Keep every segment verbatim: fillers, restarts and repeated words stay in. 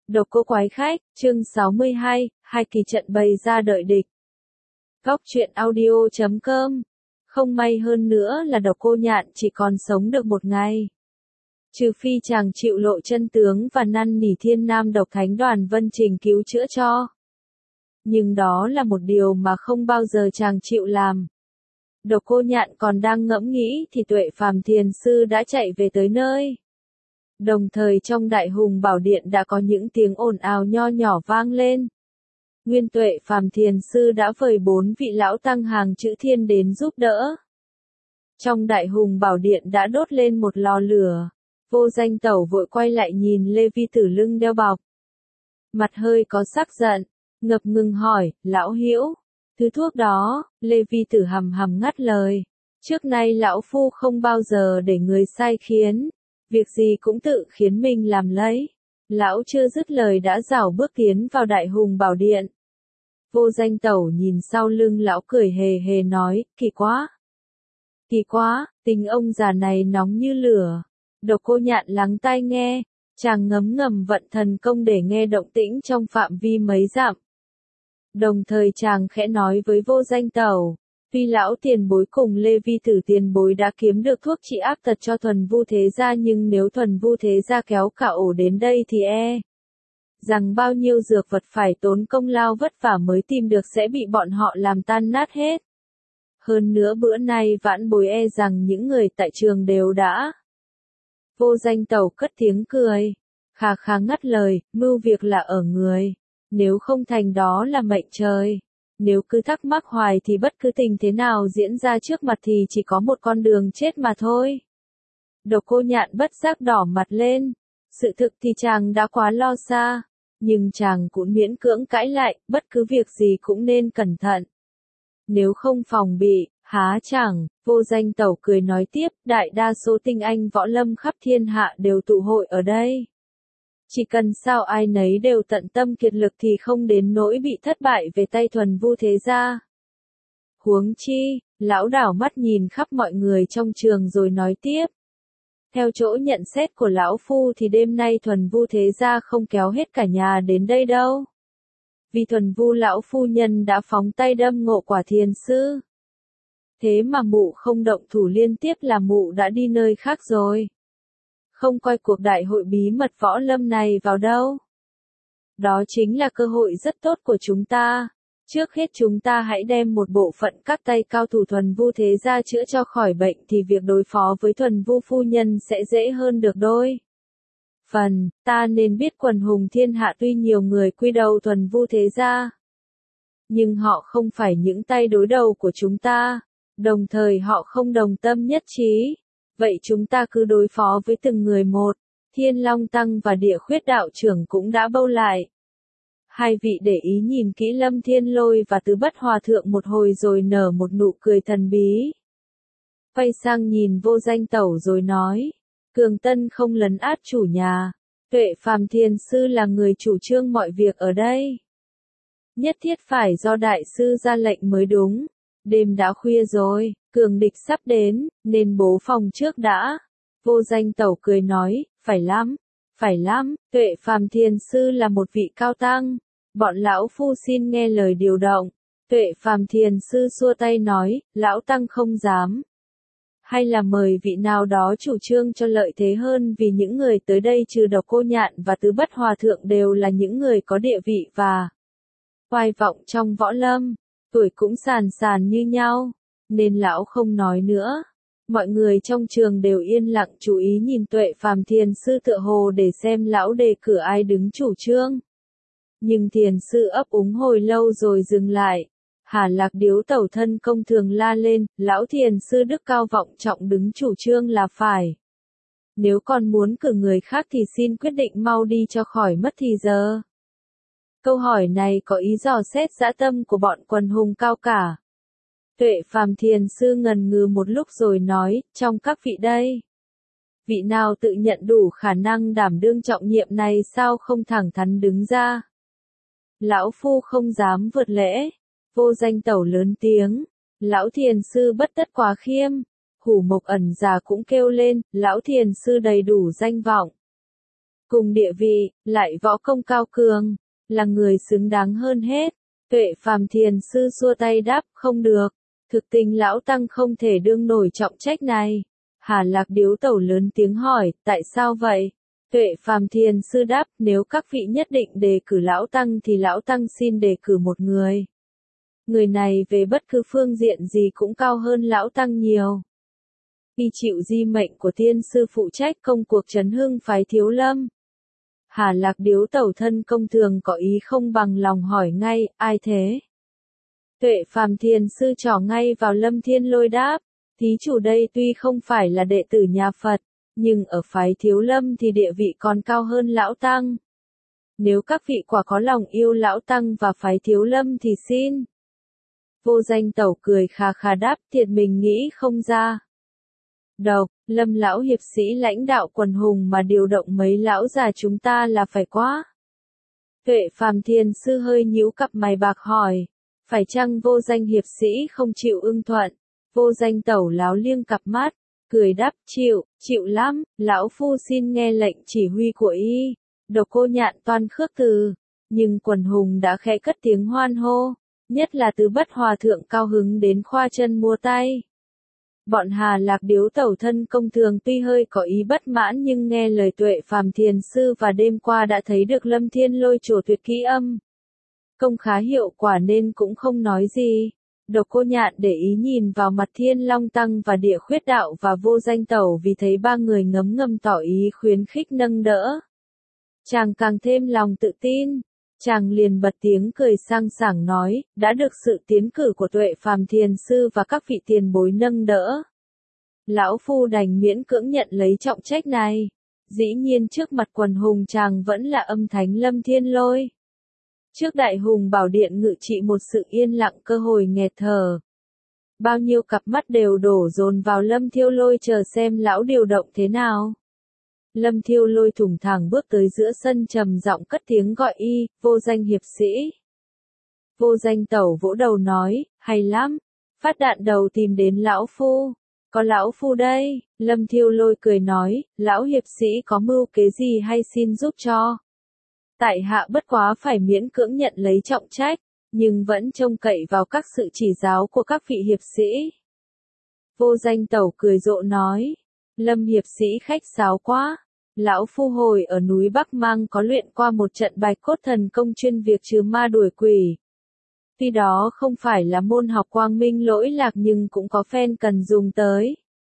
Độc Cô Quái Khách, chương sáu mươi hai, hai kỳ trận bày ra đợi địch. Góc truyện audio chấm com. Không may hơn nữa là Độc Cô Nhạn chỉ còn sống được một ngày. Trừ phi chàng chịu lộ chân tướng và năn nỉ Thiên Nam Độc Thánh Đoàn Vân Trình cứu chữa cho. Nhưng đó là một điều mà không bao giờ chàng chịu làm. Độc Cô Nhạn còn đang ngẫm nghĩ thì Tuệ Phàm Thiền Sư đã chạy về tới nơi. Đồng thời trong Đại Hùng Bảo Điện đã có những tiếng ồn ào nho nhỏ vang lên. Nguyên Tuệ Phàm Thiền Sư đã vời bốn vị lão tăng hàng chữ thiên đến giúp đỡ. Trong Đại Hùng Bảo Điện đã đốt lên một lò lửa. Vô Danh Tẩu vội quay lại nhìn Lê Vi Tử lưng đeo bọc. Mặt hơi có sắc giận, ngập ngừng hỏi, lão hữu, thứ thuốc đó, Lê Vi Tử hầm hầm ngắt lời. Trước nay lão phu không bao giờ để người sai khiến. Việc gì cũng tự khiến mình làm lấy. Lão chưa dứt lời đã rảo bước tiến vào Đại Hùng Bảo Điện. Vô Danh Tẩu nhìn sau lưng lão cười hề hề nói, kỳ quá. Kỳ quá, tính ông già này nóng như lửa. Độc Cô Nhạn lắng tai nghe, chàng ngấm ngầm vận thần công để nghe động tĩnh trong phạm vi mấy dặm. Đồng thời chàng khẽ nói với Vô Danh Tẩu. Tuy lão tiền bối cùng Lê Vi Tử tiền bối đã kiếm được thuốc trị ác tật cho Thuần Vu Thế Gia, nhưng nếu Thuần Vu Thế Gia kéo cả ổ đến đây thì e rằng bao nhiêu dược vật phải tốn công lao vất vả mới tìm được sẽ bị bọn họ làm tan nát hết. Hơn nữa bữa nay vãn bối e rằng những người tại trường đều đã. Vô Danh Tẩu cất tiếng cười, khà khà ngắt lời, mưu việc là ở người, nếu không thành đó là mệnh trời. Nếu cứ thắc mắc hoài thì bất cứ tình thế nào diễn ra trước mặt thì chỉ có một con đường chết mà thôi. Độc Cô Nhạn bất giác đỏ mặt lên. Sự thực thì chàng đã quá lo xa. Nhưng chàng cũng miễn cưỡng cãi lại, bất cứ việc gì cũng nên cẩn thận. Nếu không phòng bị, há chẳng, Vô Danh Tẩu cười nói tiếp, đại đa số tinh anh võ lâm khắp thiên hạ đều tụ hội ở đây. Chỉ cần sao ai nấy đều tận tâm kiệt lực thì không đến nỗi bị thất bại về tay Thuần Vu Thế Gia. Huống chi, lão đảo mắt nhìn khắp mọi người trong trường rồi nói tiếp. Theo chỗ nhận xét của lão phu thì đêm nay Thuần Vu Thế Gia không kéo hết cả nhà đến đây đâu. Vì Thuần Vu lão phu nhân đã phóng tay đâm Ngộ Quả Thiền Sư. Thế mà mụ không động thủ liên tiếp là mụ đã đi nơi khác rồi. Không coi cuộc đại hội bí mật võ lâm này vào đâu. Đó chính là cơ hội rất tốt của chúng ta. Trước hết chúng ta hãy đem một bộ phận các tay cao thủ Thuần Vu Thế Gia chữa cho khỏi bệnh thì việc đối phó với Thuần Vu phu nhân sẽ dễ hơn được đôi. Phần, ta nên biết quần hùng thiên hạ tuy nhiều người quy đầu Thuần Vu Thế Gia. Nhưng họ không phải những tay đối đầu của chúng ta. Đồng thời họ không đồng tâm nhất trí. Vậy chúng ta cứ đối phó với từng người một. Thiên Long Tăng và Địa Khuyết Đạo Trưởng cũng đã bâu lại. Hai vị để ý nhìn kỹ Lâm Thiên Lôi và Tứ Bất Hòa Thượng một hồi rồi nở một nụ cười thần bí. Quay sang nhìn Vô Danh Tẩu rồi nói. Cường Tân không lấn át chủ nhà. Tuệ Phàm Thiền Sư là người chủ trương mọi việc ở đây. Nhất thiết phải do Đại Sư ra lệnh mới đúng. Đêm đã khuya rồi, cường địch sắp đến, nên bố phòng trước đã. Vô Danh Tẩu cười nói, phải lắm, phải lắm, Tuệ Phàm Thiền Sư là một vị cao tăng. Bọn lão phu xin nghe lời điều động. Tuệ Phàm Thiền Sư xua tay nói, lão tăng không dám. Hay là mời vị nào đó chủ trương cho lợi thế hơn, vì những người tới đây trừ Độc Cô Nhạn và Tứ Bất Hòa Thượng đều là những người có địa vị và oai vọng trong võ lâm. Tuổi cũng sàn sàn như nhau, nên lão không nói nữa. Mọi người trong trường đều yên lặng chú ý nhìn Tuệ Phàm Thiền Sư tựa hồ để xem lão đề cử ai đứng chủ trương. Nhưng Thiền Sư ấp úng hồi lâu rồi dừng lại. Hà Lạc Điếu Tẩu thân công thường la lên, lão Thiền Sư đức cao vọng trọng đứng chủ trương là phải. Nếu còn muốn cử người khác thì xin quyết định mau đi cho khỏi mất thì giờ. Câu hỏi này có ý dò xét dã tâm của bọn quần hùng cao cả. Tuệ Phàm Thiền Sư ngần ngừ một lúc rồi nói, trong các vị đây. Vị nào tự nhận đủ khả năng đảm đương trọng nhiệm này sao không thẳng thắn đứng ra. Lão phu không dám vượt lễ. Vô Danh Tẩu lớn tiếng. Lão Thiền Sư bất tất quá khiêm. Hủ Mộc Ẩn già cũng kêu lên, lão Thiền Sư đầy đủ danh vọng. cùng địa vị, lại võ công cao cường, là người xứng đáng hơn hết. Tuệ Phàm Thiền Sư xua tay đáp, không được, thực tình lão tăng không thể đương nổi trọng trách này. Hà Lạc Điếu Tẩu lớn tiếng hỏi, tại sao vậy? Tuệ Phàm Thiền Sư đáp, nếu các vị nhất định đề cử lão tăng thì lão tăng xin đề cử một người. Người này về bất cứ phương diện gì cũng cao hơn lão tăng nhiều. Y chịu di mệnh của tiên sư phụ trách công cuộc trấn hưng phái Thiếu Lâm. Hà Lạc Điếu Tẩu thân công thường có ý không bằng lòng hỏi ngay, ai thế? Tuệ Phàm Thiền Sư trỏ ngay vào Lâm Thiên Lôi đáp, thí chủ đây tuy không phải là đệ tử nhà Phật, nhưng ở phái Thiếu Lâm thì địa vị còn cao hơn lão tăng. Nếu các vị quả có lòng yêu lão tăng và phái Thiếu Lâm thì xin. Vô Danh Tẩu cười khà khà đáp, thiệt mình nghĩ không ra. Độc, Lâm lão hiệp sĩ lãnh đạo quần hùng mà điều động mấy lão già chúng ta là phải quá. Tuệ Phàm Thiền Sư hơi nhíu cặp mày bạc hỏi, phải chăng Vô Danh hiệp sĩ không chịu ưng thuận? Vô Danh Tẩu láo liêng cặp mắt, cười đáp, chịu, chịu lắm, lão phu xin nghe lệnh chỉ huy của y. Độc Cô Nhạn toan khước từ, nhưng quần hùng đã khẽ cất tiếng hoan hô, nhất là Tứ Bất Hòa thượng cao hứng đến khoa chân múa tay. Bọn Hà Lạc Điếu Tẩu thân công thường tuy hơi có ý bất mãn nhưng nghe lời Tuệ Phàm Thiền Sư và đêm qua đã thấy được Lâm Thiên Lôi trổ tuyệt kỹ âm công khá hiệu quả nên cũng không nói gì. Độc Cô Nhạn để ý nhìn vào mặt Thiên Long Tăng và Địa Khuyết Đạo và Vô Danh Tẩu vì thấy ba người ngấm ngầm tỏ ý khuyến khích nâng đỡ. Chàng càng thêm lòng tự tin. Chàng liền bật tiếng cười sang sảng nói, đã được sự tiến cử của Tuệ Phàm Thiền Sư và các vị tiền bối nâng đỡ. Lão phu đành miễn cưỡng nhận lấy trọng trách này. Dĩ nhiên trước mặt quần hùng chàng vẫn là âm thánh Lâm Thiên Lôi. Trước Đại Hùng Bảo Điện ngự trị một sự yên lặng cơ hồi nghẹt thở. Bao nhiêu cặp mắt đều đổ dồn vào Lâm Thiêu Lôi chờ xem lão điều động thế nào. Lâm Thiêu Lôi thủng thẳng bước tới giữa sân trầm giọng cất tiếng gọi y, Vô Danh hiệp sĩ. Vô Danh Tẩu vỗ đầu nói, hay lắm, phát đạn đầu tìm đến lão phu. Có lão phu đây, Lâm Thiêu Lôi cười nói, lão hiệp sĩ có mưu kế gì hay xin giúp cho. Tại hạ bất quá phải miễn cưỡng nhận lấy trọng trách, nhưng vẫn trông cậy vào các sự chỉ giáo của các vị hiệp sĩ. Vô Danh Tẩu cười rộ nói, Lâm hiệp sĩ khách sáo quá. Lão phu hồi ở núi Bắc Mang có luyện qua một trận Bạch Cốt Thần Công chuyên việc trừ ma đuổi quỷ. Tuy đó không phải là môn học quang minh lỗi lạc nhưng cũng có phen cần dùng tới.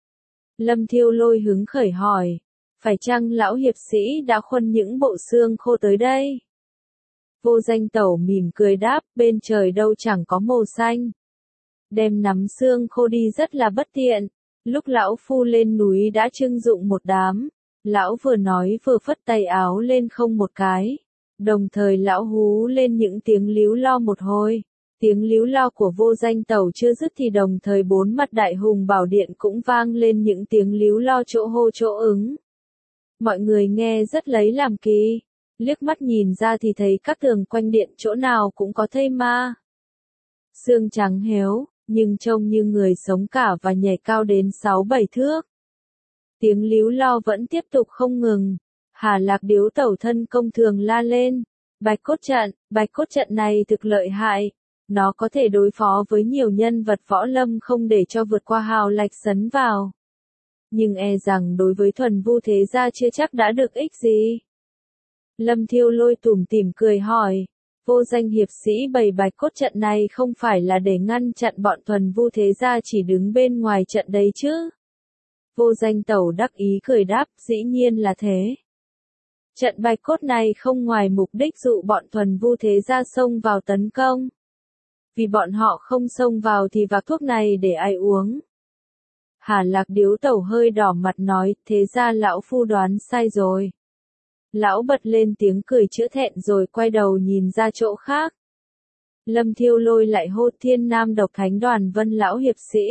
Lâm Thiêu Lôi hứng khởi hỏi, phải chăng lão hiệp sĩ đã khuân những bộ xương khô tới đây? Vô Danh Tẩu mỉm cười đáp, bên trời đâu chẳng có màu xanh. Đem nắm xương khô đi rất là bất tiện. Lúc lão phu lên núi đã trưng dụng một đám. Lão vừa nói vừa phất tay áo lên không một cái. Đồng thời lão hú lên những tiếng líu lo một hồi. Tiếng líu lo của Vô Danh Tẩu chưa dứt thì đồng thời bốn mặt Đại Hùng Bảo Điện cũng vang lên những tiếng líu lo chỗ hô chỗ ứng. Mọi người nghe rất lấy làm kỳ. Liếc mắt nhìn ra thì thấy các tường quanh điện chỗ nào cũng có thây ma. Xương trắng héo, nhưng trông như người sống cả và nhảy cao đến sáu bảy thước. Tiếng líu lo vẫn tiếp tục không ngừng. Hà Lạc Điếu Tẩu thân công thường la lên. Bạch cốt trận, bạch cốt trận này thực lợi hại. Nó có thể đối phó với nhiều nhân vật võ lâm không để cho vượt qua hào lạch sấn vào. Nhưng e rằng đối với thuần vu thế gia chưa chắc đã được ích gì. Lâm Thiêu Lôi tủm tỉm cười hỏi. Vô Danh hiệp sĩ bày bạch cốt trận này không phải là để ngăn chặn bọn thuần vu thế gia chỉ đứng bên ngoài trận đấy chứ? Vô Danh Tẩu đắc ý cười đáp, dĩ nhiên là thế. Trận bạch cốt này không ngoài mục đích dụ bọn thuần vu thế gia xông vào tấn công. Vì bọn họ không xông vào thì vạc thuốc này để ai uống. Hà Lạc Điếu Tẩu hơi đỏ mặt nói, thế ra lão phu đoán sai rồi. Lão bật lên tiếng cười chữa thẹn rồi quay đầu nhìn ra chỗ khác. Lâm Thiêu Lôi lại hô Thiên Nam Độc Thánh Đoàn Vân lão hiệp sĩ.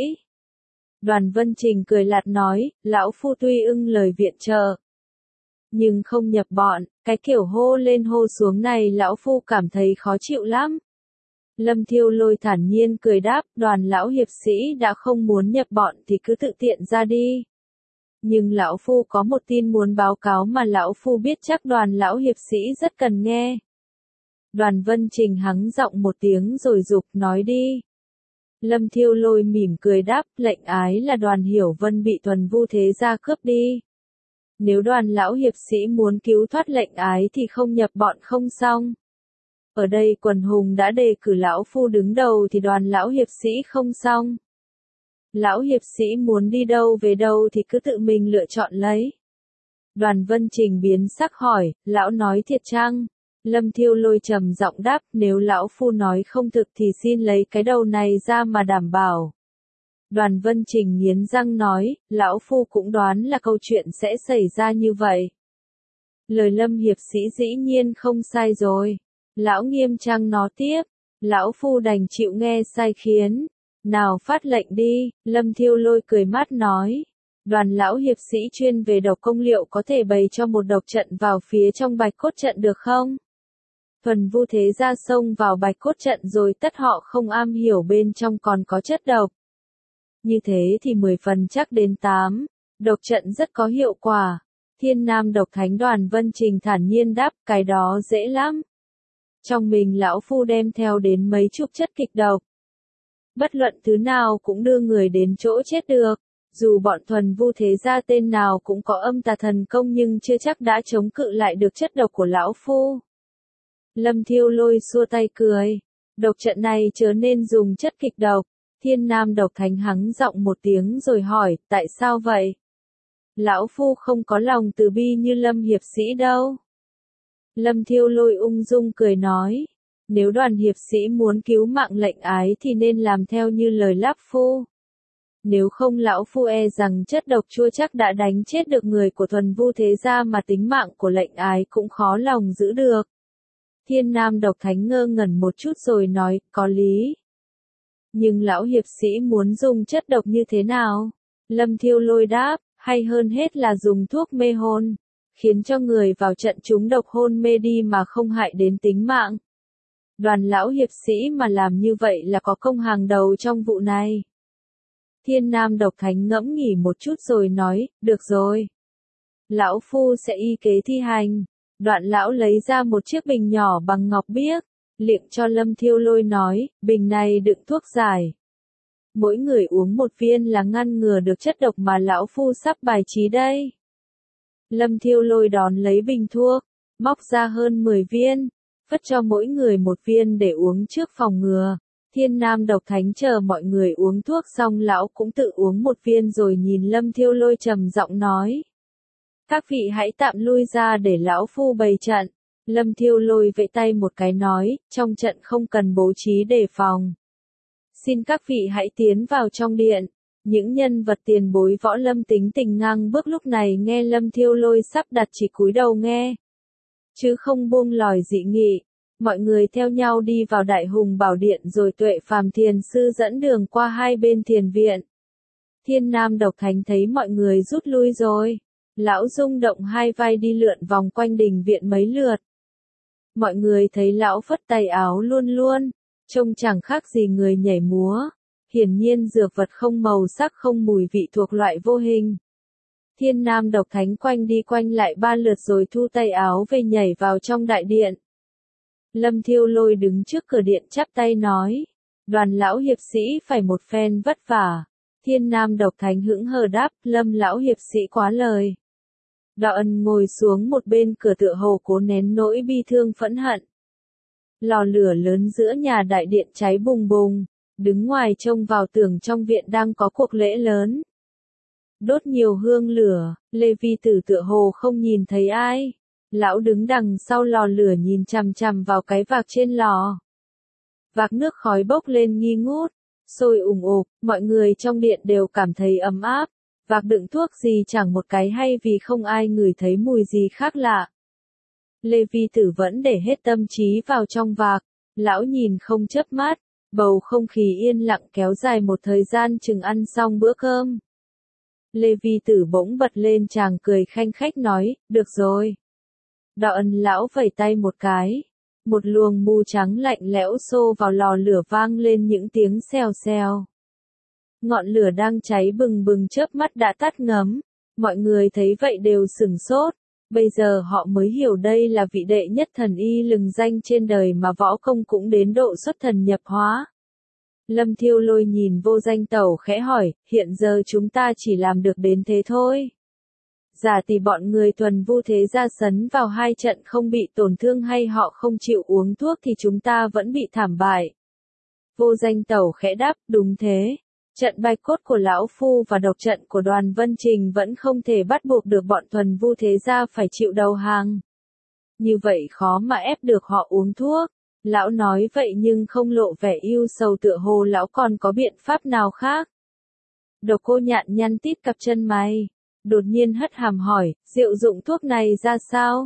Đoàn Vân Trình cười lạt nói, lão phu tuy ưng lời viện trợ, nhưng không nhập bọn, cái kiểu hô lên hô xuống này lão phu cảm thấy khó chịu lắm. Lâm Thiêu Lôi thản nhiên cười đáp, đoàn lão hiệp sĩ đã không muốn nhập bọn thì cứ tự tiện ra đi. Nhưng lão phu có một tin muốn báo cáo mà lão phu biết chắc Đoàn lão hiệp sĩ rất cần nghe. Đoàn Vân Trình hắng giọng một tiếng rồi dục nói đi. Lâm Thiêu Lôi mỉm cười đáp, lệnh ái là Đoàn Hiểu Vân bị Thuần Vu Thế Gia cướp đi. Nếu Đoàn lão hiệp sĩ muốn cứu thoát lệnh ái thì không nhập bọn không xong. Ở đây quần hùng đã đề cử lão phu đứng đầu thì Đoàn lão hiệp sĩ không xong. Lão hiệp sĩ muốn đi đâu về đâu thì cứ tự mình lựa chọn lấy. Đoàn Vân Trình biến sắc hỏi, lão nói thiệt chăng? Lâm Thiêu Lôi trầm giọng đáp, nếu lão phu nói không thực thì xin lấy cái đầu này ra mà đảm bảo. Đoàn Vân Trình nghiến răng nói, lão phu cũng đoán là câu chuyện sẽ xảy ra như vậy. Lời Lâm hiệp sĩ dĩ nhiên không sai rồi. Lão nghiêm trang nó tiếp, lão phu đành chịu nghe sai khiến. Nào phát lệnh đi, Lâm Thiêu Lôi cười mát nói. Đoàn lão hiệp sĩ chuyên về độc công liệu có thể bày cho một độc trận vào phía trong bạch cốt trận được không? Thuần Vu Thế Gia xông vào bạch cốt trận rồi tất họ không am hiểu bên trong còn có chất độc. Như thế thì mười phần chắc đến tám, độc trận rất có hiệu quả. Thiên Nam Độc Thánh Đoàn Vân Trình thản nhiên đáp, cái đó dễ lắm. Trong mình lão phu đem theo đến mấy chục chất kịch độc. Bất luận thứ nào cũng đưa người đến chỗ chết được. Dù bọn Thuần Vu Thế Gia tên nào cũng có âm tà thần công nhưng chưa chắc đã chống cự lại được chất độc của lão phu. Lâm Thiêu Lôi xua tay cười. Độc trận này chớ nên dùng chất kịch độc. Thiên Nam Độc Thánh hắng giọng một tiếng rồi hỏi, tại sao vậy? Lão phu không có lòng từ bi như Lâm hiệp sĩ đâu. Lâm Thiêu Lôi ung dung cười nói, nếu Đoàn hiệp sĩ muốn cứu mạng lệnh ái thì nên làm theo như lời lão phu. Nếu không lão phu e rằng chất độc chua chắc đã đánh chết được người của Thuần Vu Thế Gia mà tính mạng của lệnh ái cũng khó lòng giữ được. Thiên Nam Độc Thánh ngơ ngẩn một chút rồi nói, có lý. Nhưng lão hiệp sĩ muốn dùng chất độc như thế nào? Lâm Thiêu Lôi đáp, hay hơn hết là dùng thuốc mê hồn, khiến cho người vào trận chúng độc hôn mê đi mà không hại đến tính mạng. Đoàn lão hiệp sĩ mà làm như vậy là có công hàng đầu trong vụ này. Thiên Nam Độc Thánh ngẫm nghỉ một chút rồi nói, được rồi. Lão phu sẽ y kế thi hành. Đoạn lão lấy ra một chiếc bình nhỏ bằng ngọc biếc, liệng cho Lâm Thiêu Lôi nói, bình này đựng thuốc giải. Mỗi người uống một viên là ngăn ngừa được chất độc mà lão phu sắp bài trí đây. Lâm Thiêu Lôi đón lấy bình thuốc, móc ra hơn mười viên, vất cho mỗi người một viên để uống trước phòng ngừa. Thiên Nam Độc Thánh chờ mọi người uống thuốc xong lão cũng tự uống một viên rồi nhìn Lâm Thiêu Lôi trầm giọng nói. Các vị hãy tạm lui ra để lão phu bày trận. Lâm Thiêu Lôi vẫy tay một cái nói, trong trận không cần bố trí đề phòng. Xin các vị hãy tiến vào trong điện. Những nhân vật tiền bối võ lâm tính tình ngang bước lúc này nghe Lâm Thiêu Lôi sắp đặt chỉ cúi đầu nghe. Chứ không buông lòi dị nghị. Mọi người theo nhau đi vào Đại Hùng Bảo Điện rồi Tuệ Phàm Thiền Sư dẫn đường qua hai bên thiền viện. Thiên Nam Độc Thánh thấy mọi người rút lui rồi. Lão rung động hai vai đi lượn vòng quanh đình viện mấy lượt. Mọi người thấy lão phất tay áo luôn luôn, trông chẳng khác gì người nhảy múa. Hiển nhiên dược vật không màu sắc không mùi vị thuộc loại vô hình. Thiên Nam Độc Thánh quanh đi quanh lại ba lượt rồi thu tay áo về nhảy vào trong đại điện. Lâm Thiêu Lôi đứng trước cửa điện chắp tay nói, Đoàn lão hiệp sĩ phải một phen vất vả. Thiên Nam Độc Thánh hững hờ đáp, Lâm lão hiệp sĩ quá lời. Đạo Ân ngồi xuống một bên cửa tựa hồ cố nén nỗi bi thương phẫn hận. Lò lửa lớn giữa nhà đại điện cháy bùng bùng, đứng ngoài trông vào tưởng trong viện đang có cuộc lễ lớn. Đốt nhiều hương lửa, Lê Vi Tử tựa hồ không nhìn thấy ai. Lão đứng đằng sau lò lửa nhìn chằm chằm vào cái vạc trên lò. Vạc nước khói bốc lên nghi ngút, sôi ủng ục, mọi người trong điện đều cảm thấy ấm áp. Vạc đựng thuốc gì chẳng một cái hay vì không ai ngửi thấy mùi gì khác lạ. Lê Vi Tử vẫn để hết tâm trí vào trong vạc, lão nhìn không chớp mắt, bầu không khí yên lặng kéo dài một thời gian chừng ăn xong bữa cơm. Lê Vi Tử bỗng bật lên chàng cười khanh khách nói, được rồi. Đạo Ân lão vẩy tay một cái, một luồng mù trắng lạnh lẽo xô vào lò lửa vang lên những tiếng xèo xèo. Ngọn lửa đang cháy bừng bừng chớp mắt đã tắt ngấm, Mọi người thấy vậy đều sửng sốt. Bây giờ họ mới hiểu đây là vị đệ nhất thần y lừng danh trên đời mà võ công cũng đến độ xuất thần nhập hóa. Lâm Thiêu Lôi nhìn Vô Danh Tẩu khẽ hỏi, hiện giờ chúng ta chỉ làm được đến thế thôi. Giả tỷ bọn người Thuần Vu thế gia sấn vào hai trận không bị tổn thương hay họ không chịu uống thuốc thì chúng ta vẫn bị thảm bại. Vô Danh Tẩu khẽ đáp, đúng thế. Trận Bạch Cốt của Lão Phu và độc trận của Đoàn Vân Trình vẫn không thể bắt buộc được bọn Thuần Vu thế gia phải chịu đầu hàng. Như vậy khó mà ép được họ uống thuốc. Lão nói vậy nhưng không lộ vẻ ưu sầu, tựa hồ lão còn có biện pháp nào khác. Độc Cô Nhạn nhăn tít cặp chân mày, đột nhiên hất hàm hỏi, diệu dụng thuốc này ra sao?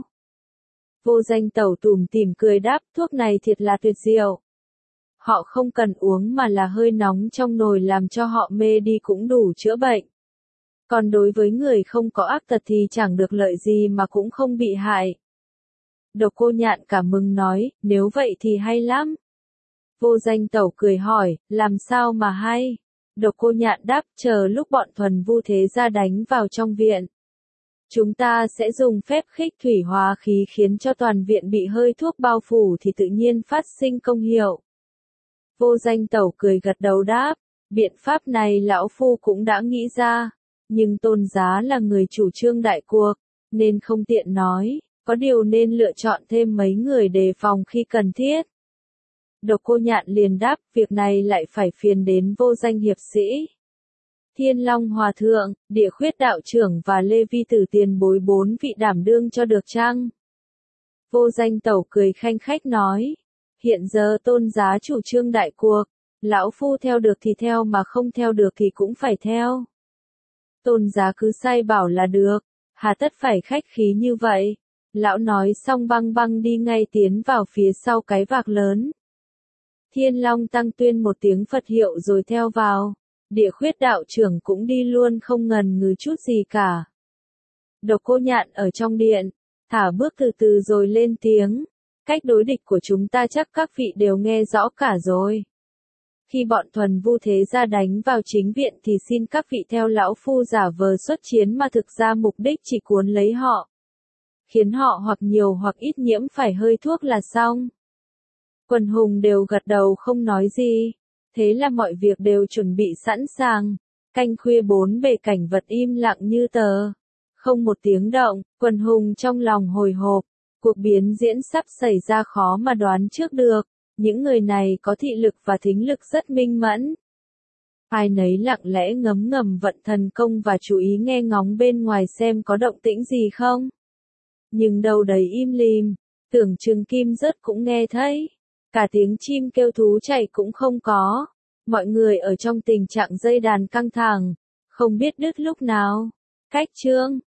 Vô Danh Tẩu tủm tỉm cười đáp, thuốc này thiệt là tuyệt diệu. Họ không cần uống mà là hơi nóng trong nồi làm cho họ mê đi cũng đủ chữa bệnh. Còn đối với người không có ác tật thì chẳng được lợi gì mà cũng không bị hại. Độc Cô Nhạn cảm mừng nói, nếu vậy thì hay lắm. Vô Danh Tẩu cười hỏi, làm sao mà hay? Độc Cô Nhạn đáp, chờ lúc bọn Thuần Vu thế gia đánh vào trong viện. Chúng ta sẽ dùng phép khích thủy hóa khí khiến cho toàn viện bị hơi thuốc bao phủ thì tự nhiên phát sinh công hiệu. Vô Danh Tẩu cười gật đầu đáp, biện pháp này lão phu cũng đã nghĩ ra, nhưng Tôn giá là người chủ trương đại cuộc, nên không tiện nói, có điều nên lựa chọn thêm mấy người đề phòng khi cần thiết. Độc Cô Nhạn liền đáp, việc này lại phải phiền đến Vô Danh hiệp sĩ. Thiên Long Hòa Thượng, Địa Khuyết Đạo Trưởng và Lê Vi Tử tiền bối bốn vị đảm đương cho được chăng? Vô Danh Tẩu cười khanh khách nói, hiện giờ Tôn giá chủ trương đại cuộc, lão phu theo được thì theo mà không theo được thì cũng phải theo. Tôn giá cứ sai bảo là được, hà tất phải khách khí như vậy. Lão nói xong băng băng đi ngay tiến vào phía sau cái vạc lớn. Thiên Long Tăng tuyên một tiếng Phật hiệu rồi theo vào. Địa Khuyết Đạo Trưởng cũng đi luôn không ngần ngừ chút gì cả. Độc Cô Nhạn ở trong điện, thả bước từ từ rồi lên tiếng. Cách đối địch của chúng ta chắc các vị đều nghe rõ cả rồi. Khi bọn Thuần Vu thế gia đánh vào chính viện thì xin các vị theo lão phu giả vờ xuất chiến mà thực ra mục đích chỉ cuốn lấy họ. Khiến họ hoặc nhiều hoặc ít nhiễm phải hơi thuốc là xong. Quần hùng đều gật đầu không nói gì. Thế là mọi việc đều chuẩn bị sẵn sàng. Canh khuya bốn bề cảnh vật im lặng như tờ. Không một tiếng động, quần hùng trong lòng hồi hộp. Cuộc biến diễn sắp xảy ra khó mà đoán trước được. Những người này có thị lực và thính lực rất minh mẫn. Ai nấy lặng lẽ ngấm ngầm vận thần công và chú ý nghe ngóng bên ngoài xem có động tĩnh gì không. Nhưng đâu đấy im lìm, tưởng chừng kim rớt cũng nghe thấy. Cả tiếng chim kêu thú chạy cũng không có. Mọi người ở trong tình trạng dây đàn căng thẳng, không biết đứt lúc nào. Cách chương